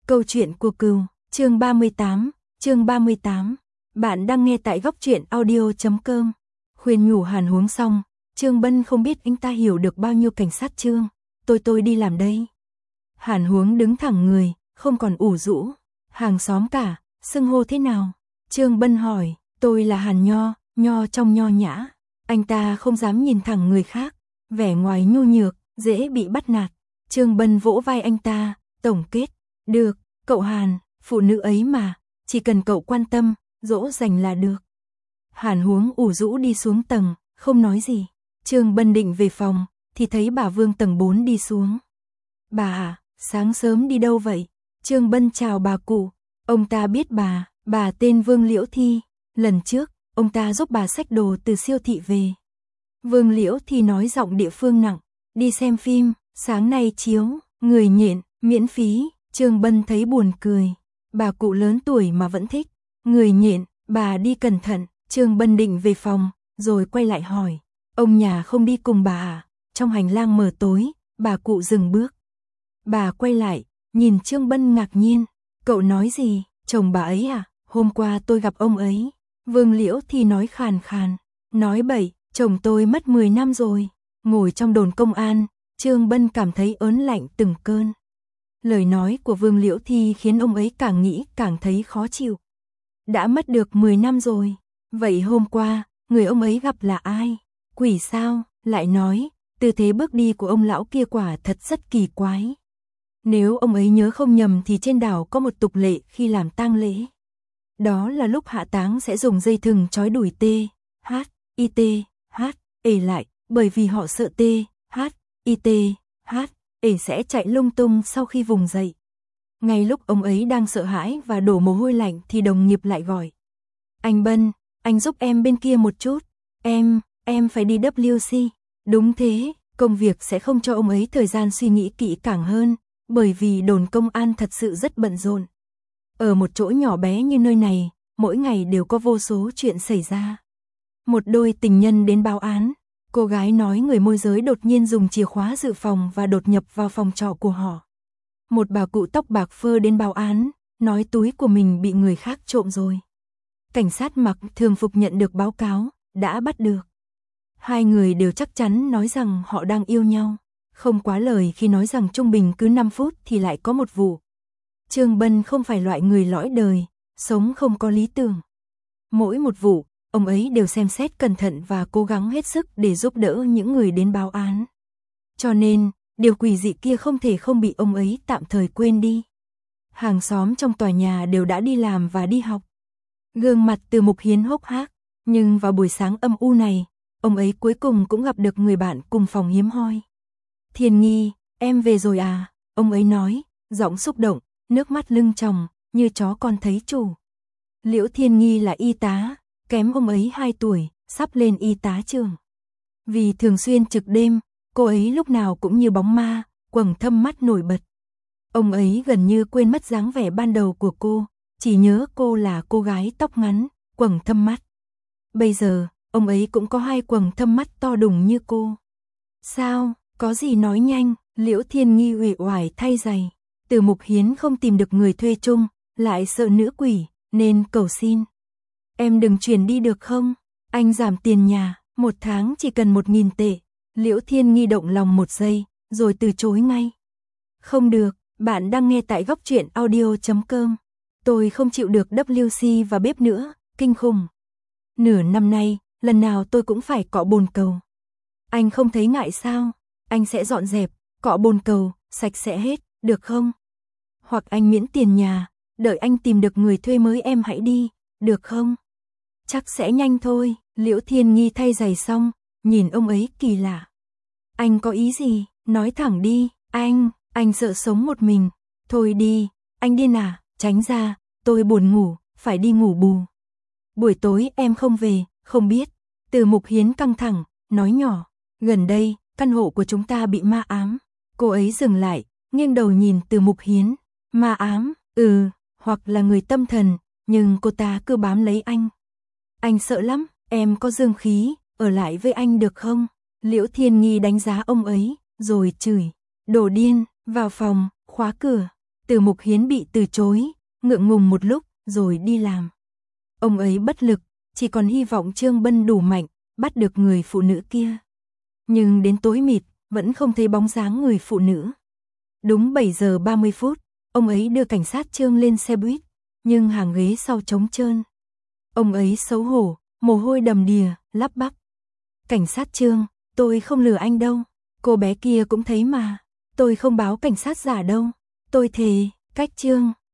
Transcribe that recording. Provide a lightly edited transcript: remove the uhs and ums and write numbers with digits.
Câu chuyện của cừu, chương 38. Bạn đang nghe tại góc truyện audio.com. Khuyên nhủ Hàn Huống xong, Trương Bân không biết anh ta hiểu được bao nhiêu cảnh sát Trương. Tôi đi làm đây. Hàn Huống đứng thẳng người, không còn ủ rũ. Hàng xóm cả, xưng hô thế nào? Trương Bân hỏi, tôi là Hàn Nho, Nho trong nho nhã. Anh ta không dám nhìn thẳng người khác, vẻ ngoài nhu nhược, dễ bị bắt nạt. Trương Bân vỗ vai anh ta, tổng kết. Được, cậu Hàn, phụ nữ ấy mà, chỉ cần cậu quan tâm, dỗ dành là được. Hàn Huống ủ rũ đi xuống tầng, không nói gì. Trương Bân định về phòng, thì thấy bà Vương tầng 4 đi xuống. Bà à, sáng sớm đi đâu vậy? Trương Bân chào bà cụ. Ông ta biết bà tên Vương Liễu Thi. Lần trước, ông ta giúp bà xách đồ từ siêu thị về. Vương Liễu Thi nói giọng địa phương nặng. Đi xem phim, sáng nay chiếu, người nhện, miễn phí. Trương Bân thấy buồn cười. Bà cụ lớn tuổi mà vẫn thích. Người nhện, bà đi cẩn thận. Trương Bân định về phòng, rồi quay lại hỏi. Ông nhà không đi cùng bà à? Trong hành lang mờ tối, bà cụ dừng bước. Bà quay lại, nhìn Trương Bân ngạc nhiên. Cậu nói gì? Chồng bà ấy à? Hôm qua tôi gặp ông ấy. Vương Liễu thì nói khàn khàn. Nói bậy, chồng tôi mất 10 năm rồi. Ngồi trong đồn công an, Trương Bân cảm thấy ớn lạnh từng cơn. Lời nói của Vương Liễu Thi khiến ông ấy càng nghĩ càng thấy khó chịu. Đã mất được 10 năm rồi. Vậy hôm qua, người ông ấy gặp là ai? Quỷ sao? Lại nói, tư thế bước đi của ông lão kia quả thật rất kỳ quái. Nếu ông ấy nhớ không nhầm thì trên đảo có một tục lệ khi làm tang lễ. Đó là lúc hạ táng sẽ dùng dây thừng trói đuổi ê lại, bởi vì họ sợ ê sẽ chạy lung tung sau khi vùng dậy. Ngay lúc ông ấy đang sợ hãi và đổ mồ hôi lạnh thì đồng nghiệp lại gọi. Anh Bân, anh giúp em bên kia một chút. Em phải đi WC. Đúng thế, công việc sẽ không cho ông ấy thời gian suy nghĩ kỹ càng hơn, bởi vì đồn công an thật sự rất bận rộn. Ở một chỗ nhỏ bé như nơi này, mỗi ngày đều có vô số chuyện xảy ra. Một đôi tình nhân đến báo án. Cô gái nói người môi giới đột nhiên dùng chìa khóa dự phòng và đột nhập vào phòng trọ của họ. Một bà cụ tóc bạc phơ đến báo án, nói túi của mình bị người khác trộm rồi. Cảnh sát mặc thường phục nhận được báo cáo, đã bắt được. Hai người đều chắc chắn nói rằng họ đang yêu nhau, không quá lời khi nói rằng trung bình cứ 5 phút thì lại có một vụ. Trương Bân không phải loại người lõi đời, sống không có lý tưởng. Mỗi một vụ, ông ấy đều xem xét cẩn thận và cố gắng hết sức để giúp đỡ những người đến báo án. Cho nên, điều quỷ dị kia không thể không bị ông ấy tạm thời quên đi. Hàng xóm trong tòa nhà đều đã đi làm và đi học. Gương mặt Từ Mục Hiến hốc hác, nhưng vào buổi sáng âm u này, ông ấy cuối cùng cũng gặp được người bạn cùng phòng hiếm hoi. Thiên Nghi, em về rồi à? Ông ấy nói, giọng xúc động, nước mắt lưng tròng, như chó con thấy chủ. Liễu Thiên Nghi là y tá, kém ông ấy 2 tuổi, sắp lên y tá trường. Vì thường xuyên trực đêm, cô ấy lúc nào cũng như bóng ma, quầng thâm mắt nổi bật. Ông ấy gần như quên mất dáng vẻ ban đầu của cô, chỉ nhớ cô là cô gái tóc ngắn, quầng thâm mắt. Bây giờ, ông ấy cũng có 2 quầng thâm mắt to đùng như cô. Sao, có gì nói nhanh? Liễu Thiên Nghi uể oải thay giày. Từ Mục Hiến không tìm được người thuê chung, lại sợ nữ quỷ, nên cầu xin. Em đừng chuyển đi được không? Anh giảm tiền nhà, 1 tháng chỉ cần 1.000 tệ. Liễu Thiên Nghi động lòng 1 giây, rồi từ chối ngay. Không được, bạn đang nghe tại góc truyện audio.com. Tôi không chịu được WC và bếp nữa, kinh khủng. Nửa năm nay, lần nào tôi cũng phải cọ bồn cầu. Anh không thấy ngại sao? Anh sẽ dọn dẹp, cọ bồn cầu, sạch sẽ hết, được không? Hoặc anh miễn tiền nhà, đợi anh tìm được người thuê mới em hãy đi, được không? Chắc sẽ nhanh thôi. Liễu Thiên Nghi thay giày xong, nhìn ông ấy kỳ lạ. Anh có ý gì? Nói thẳng đi. Anh sợ sống một mình. Thôi đi, anh điên à? Tránh ra, tôi buồn ngủ, phải đi ngủ bù. Buổi tối em không về, không biết. Từ Mục Hiến căng thẳng, nói nhỏ. Gần đây, căn hộ của chúng ta bị ma ám. Cô ấy dừng lại, nghiêng đầu nhìn Từ Mục Hiến. Ma ám, hoặc là người tâm thần, nhưng cô ta cứ bám lấy anh. Anh sợ lắm, em có dương khí, ở lại với anh được không? Liễu Thiên Nghi đánh giá ông ấy, rồi chửi. Đồ điên, vào phòng, khóa cửa. Từ Mục Hiến bị từ chối, ngượng ngùng một lúc, rồi đi làm. Ông ấy bất lực, chỉ còn hy vọng Trương Bân đủ mạnh, bắt được người phụ nữ kia. Nhưng đến tối mịt, vẫn không thấy bóng dáng người phụ nữ. Đúng 7 giờ 30 phút, ông ấy đưa cảnh sát Trương lên xe buýt, nhưng hàng ghế sau trống trơn. Ông ấy xấu hổ, mồ hôi đầm đìa, lắp bắp. Cảnh sát Trương, tôi không lừa anh đâu. Cô bé kia cũng thấy mà. Tôi không báo cảnh sát giả đâu. Tôi thề, cách Trương.